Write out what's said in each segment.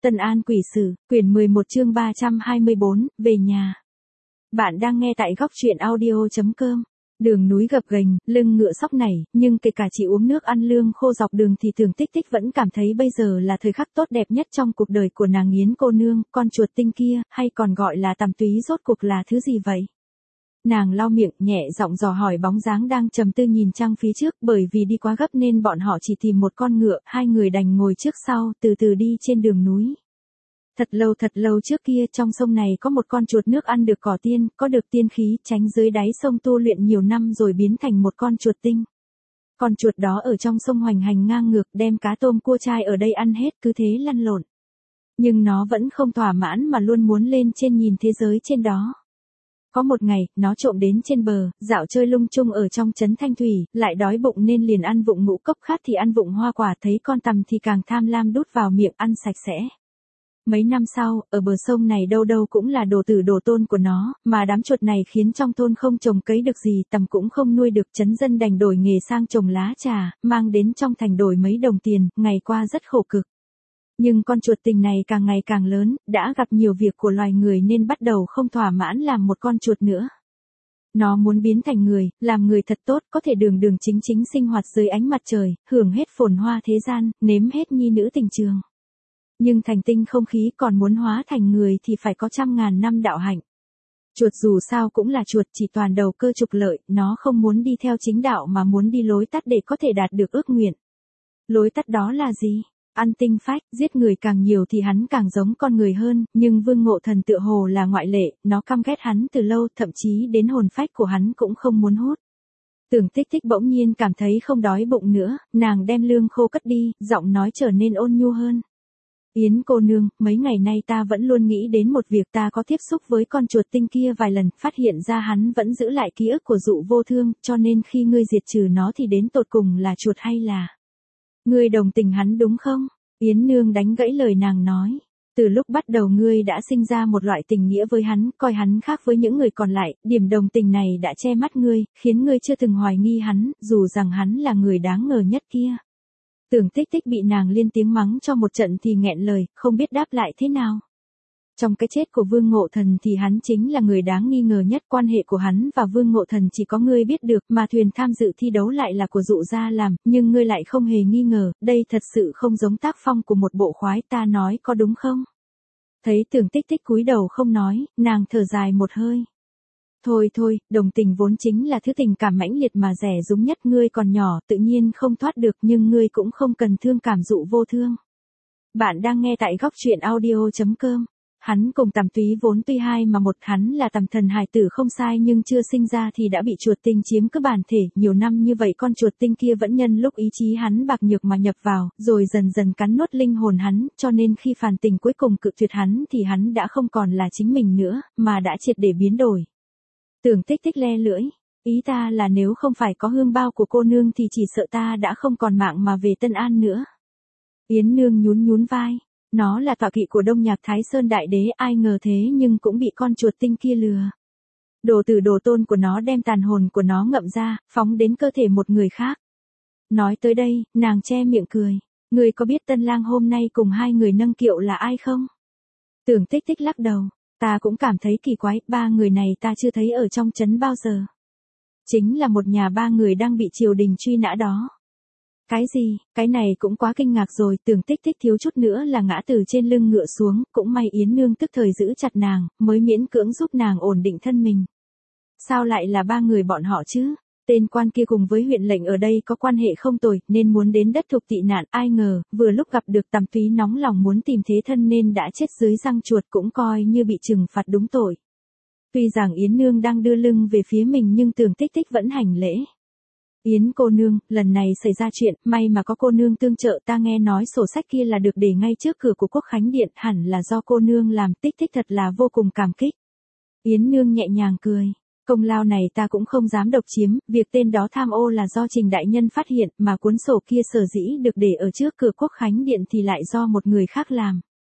Tân An Quỷ Sử, quyển 11 chương 324, về nhà. Bạn đang nghe tại góc truyện audio.com. Đường núi gập ghềnh, lưng ngựa sóc nảy, nhưng kể cả chỉ uống nước ăn lương khô dọc đường thì Tưởng Tích Tích vẫn cảm thấy bây giờ là thời khắc tốt đẹp nhất trong cuộc đời của nàng Yến cô nương, con chuột tinh kia, hay còn gọi là tằm túy rốt cuộc là thứ gì vậy? Nàng lau miệng, nhẹ giọng dò hỏi bóng dáng đang trầm tư nhìn trăng phía trước, bởi vì đi quá gấp nên bọn họ chỉ tìm một con ngựa, hai người đành ngồi trước sau, từ từ đi trên đường núi. Thật lâu trước kia trong sông này có một con chuột nước ăn được cỏ tiên, có được tiên khí, tránh dưới đáy sông tu luyện nhiều năm rồi biến thành một con chuột tinh. Con chuột đó ở trong sông hoành hành ngang ngược, đem cá tôm cua trai ở đây ăn hết, cứ thế lăn lộn. Nhưng nó vẫn không thỏa mãn mà luôn muốn lên trên nhìn thế giới trên đó. Có một ngày, nó trộm đến trên bờ, dạo chơi lung tung ở trong trấn Thanh Thủy, lại đói bụng nên liền ăn vụng ngũ cốc, khát thì ăn vụng hoa quả, thấy con tằm thì càng tham lam đút vào miệng ăn sạch sẽ. Mấy năm sau, ở bờ sông này đâu đâu cũng là đồ tử đồ tôn của nó, mà đám chuột này khiến trong thôn không trồng cấy được gì, tằm cũng không nuôi được, trấn dân đành đổi nghề sang trồng lá trà, mang đến trong thành đổi mấy đồng tiền, ngày qua rất khổ cực. Nhưng con chuột tình này càng ngày càng lớn, đã gặp nhiều việc của loài người nên bắt đầu không thỏa mãn làm một con chuột nữa. Nó muốn biến thành người, làm người thật tốt, có thể đường đường chính chính sinh hoạt dưới ánh mặt trời, hưởng hết phồn hoa thế gian, nếm hết nhi nữ tình trường. Nhưng thành tinh không khí, còn muốn hóa thành người thì phải có 100.000 năm đạo hạnh. Chuột dù sao cũng là chuột, chỉ toàn đầu cơ trục lợi, nó không muốn đi theo chính đạo mà muốn đi lối tắt để có thể đạt được ước nguyện. Lối tắt đó là gì? Ăn tinh phách, giết người càng nhiều thì hắn càng giống con người hơn, nhưng Vương Ngộ Thần tựa hồ là ngoại lệ, nó căm ghét hắn từ lâu, thậm chí đến hồn phách của hắn cũng không muốn hút. Tưởng Tích Tích bỗng nhiên cảm thấy không đói bụng nữa, nàng đem lương khô cất đi, giọng nói trở nên ôn nhu hơn. Yến cô nương, mấy ngày nay ta vẫn luôn nghĩ đến một việc, ta có tiếp xúc với con chuột tinh kia vài lần, phát hiện ra hắn vẫn giữ lại ký ức của Dụ Vô Thương, cho nên khi ngươi diệt trừ nó thì đến tột cùng là chuột hay là... Ngươi đồng tình hắn đúng không? Yến nương đánh gãy lời nàng nói. Từ lúc bắt đầu ngươi đã sinh ra một loại tình nghĩa với hắn, coi hắn khác với những người còn lại, điểm đồng tình này đã che mắt ngươi, khiến ngươi chưa từng hoài nghi hắn, dù rằng hắn là người đáng ngờ nhất kia. Tưởng Tích Tích bị nàng liên tiếng mắng cho một trận thì nghẹn lời, không biết đáp lại thế nào. Trong cái chết của Vương Ngộ Thần thì hắn chính là người đáng nghi ngờ nhất, quan hệ của hắn và Vương Ngộ Thần chỉ có ngươi biết được, mà thuyền tham dự thi đấu lại là của Dụ gia làm, nhưng ngươi lại không hề nghi ngờ, đây thật sự không giống tác phong của một bộ khoái, ta nói có đúng không? Thấy Tưởng Tích Tích cúi đầu không nói, nàng thở dài một hơi. Thôi, đồng tình vốn chính là thứ tình cảm mãnh liệt mà rẻ rúng nhất, ngươi còn nhỏ, tự nhiên không thoát được, nhưng ngươi cũng không cần thương cảm Dụ Vô Thương. Bạn đang nghe tại góc truyện audio.com. Hắn cùng tằm túy vốn tuy hai mà một, hắn là tằm thần hài tử không sai nhưng chưa sinh ra thì đã bị chuột tinh chiếm cứ bản thể, nhiều năm như vậy con chuột tinh kia vẫn nhân lúc ý chí hắn bạc nhược mà nhập vào, rồi dần dần cắn nuốt linh hồn hắn, cho nên khi phản tình cuối cùng cự tuyệt hắn thì hắn đã không còn là chính mình nữa, mà đã triệt để biến đổi. Tưởng Tích Tích le lưỡi, ý ta là nếu không phải có hương bao của cô nương thì chỉ sợ ta đã không còn mạng mà về Tân An nữa. Yến nương nhún vai. Nó là tọa kỵ của Đông Nhạc Thái Sơn Đại Đế, ai ngờ thế nhưng cũng bị con chuột tinh kia lừa. Đồ tử đồ tôn của nó đem tàn hồn của nó ngậm ra, phóng đến cơ thể một người khác. Nói tới đây, nàng che miệng cười. Người có biết tân lang hôm nay cùng hai người nâng kiệu là ai không? Tưởng Tích Tích lắc đầu. Ta cũng cảm thấy kỳ quái, ba người này ta chưa thấy ở trong trấn bao giờ. Chính là một nhà ba người đang bị triều đình truy nã đó. Cái gì, cái này cũng quá kinh ngạc rồi, Tưởng Tích Tích thiếu chút nữa là ngã từ trên lưng ngựa xuống, cũng may Yến nương tức thời giữ chặt nàng, mới miễn cưỡng giúp nàng ổn định thân mình. Sao lại là ba người bọn họ chứ? Tên quan kia cùng với huyện lệnh ở đây có quan hệ không tồi, nên muốn đến đất Thục tị nạn, ai ngờ, vừa lúc gặp được tằm túy nóng lòng muốn tìm thế thân nên đã chết dưới răng chuột, cũng coi như bị trừng phạt đúng tội. Tuy rằng Yến nương đang đưa lưng về phía mình nhưng Tưởng Tích Tích vẫn hành lễ. Yến cô nương, lần này xảy ra chuyện, may mà có cô nương tương trợ, ta nghe nói sổ sách kia là được để ngay trước cửa của Quốc Khánh Điện, hẳn là do cô nương làm, Tích Tích thật là vô cùng cảm kích. Yến nương nhẹ nhàng cười, công lao này ta cũng không dám độc chiếm, việc tên đó tham ô là do Trình đại nhân phát hiện, mà cuốn sổ kia sở dĩ được để ở trước cửa Quốc Khánh Điện thì lại do một người khác làm.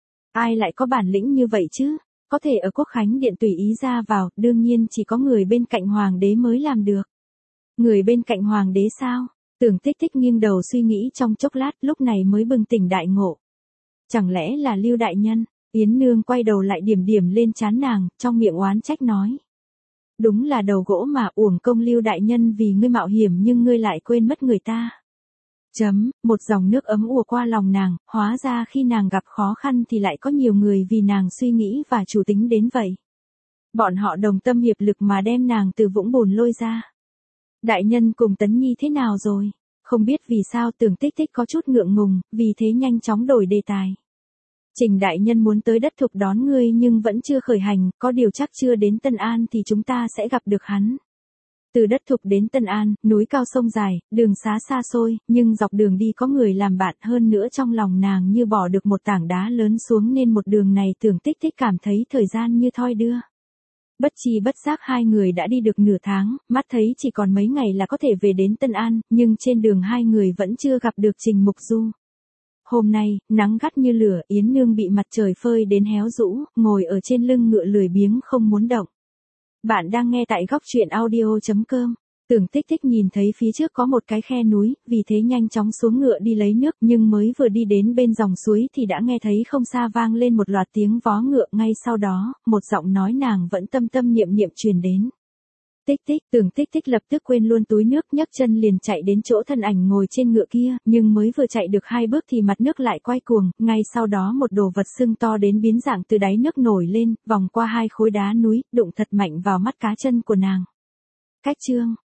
Ai lại có bản lĩnh như vậy chứ? Có thể ở Quốc Khánh Điện tùy ý ra vào, đương nhiên chỉ có người bên cạnh hoàng đế mới làm được. Người bên cạnh hoàng đế sao? Tưởng Tích Tích nghiêng đầu suy nghĩ trong chốc lát, lúc này mới bừng tỉnh đại ngộ. Chẳng lẽ là Lưu đại nhân? Yến Nương quay đầu lại điểm điểm lên trán nàng, trong miệng oán trách nói. Đúng là đầu gỗ mà, uổng công Lưu đại nhân vì ngươi mạo hiểm nhưng ngươi lại quên mất người ta. Một dòng nước ấm ùa qua lòng nàng, hóa ra khi nàng gặp khó khăn thì lại có nhiều người vì nàng suy nghĩ và chủ tính đến vậy. Bọn họ đồng tâm hiệp lực mà đem nàng từ vũng bùn lôi ra. Đại nhân cùng Tấn Nhi thế nào rồi? Không biết vì sao Tưởng Tích Tích có chút ngượng ngùng, vì thế nhanh chóng đổi đề tài. Trình đại nhân muốn tới đất thục đón ngươi nhưng vẫn chưa khởi hành, có điều chắc chưa đến Tân An thì chúng ta sẽ gặp được hắn. Từ đất thục đến Tân An, núi cao sông dài, đường xá xa xôi, nhưng dọc đường đi có người làm bạn, hơn nữa trong lòng nàng như bỏ được một tảng đá lớn xuống nên một đường này Tưởng Tích Tích cảm thấy thời gian như thoi đưa. Bất chi bất giác hai người đã đi được nửa tháng, mắt thấy chỉ còn mấy ngày là có thể về đến Tân An, nhưng trên đường hai người vẫn chưa gặp được Trình Mục Du. Hôm nay, nắng gắt như lửa, Yến Nương bị mặt trời phơi đến héo rũ, ngồi ở trên lưng ngựa lười biếng không muốn động. Bạn đang nghe tại góc truyện audio.com. Tưởng Tích Tích nhìn thấy phía trước có một cái khe núi, vì thế nhanh chóng xuống ngựa đi lấy nước, nhưng mới vừa đi đến bên dòng suối thì đã nghe thấy không xa vang lên một loạt tiếng vó ngựa, ngay sau đó, một giọng nói nàng vẫn tâm tâm niệm niệm truyền đến. Tích Tích, Tưởng Tích Tích lập tức quên luôn túi nước, nhấc chân liền chạy đến chỗ thân ảnh ngồi trên ngựa kia, nhưng mới vừa chạy được 2 bước thì mặt nước lại quay cuồng, ngay sau đó một đồ vật sưng to đến biến dạng từ đáy nước nổi lên, vòng qua 2 khối đá núi, đụng thật mạnh vào mắt cá chân của nàng. Cách chương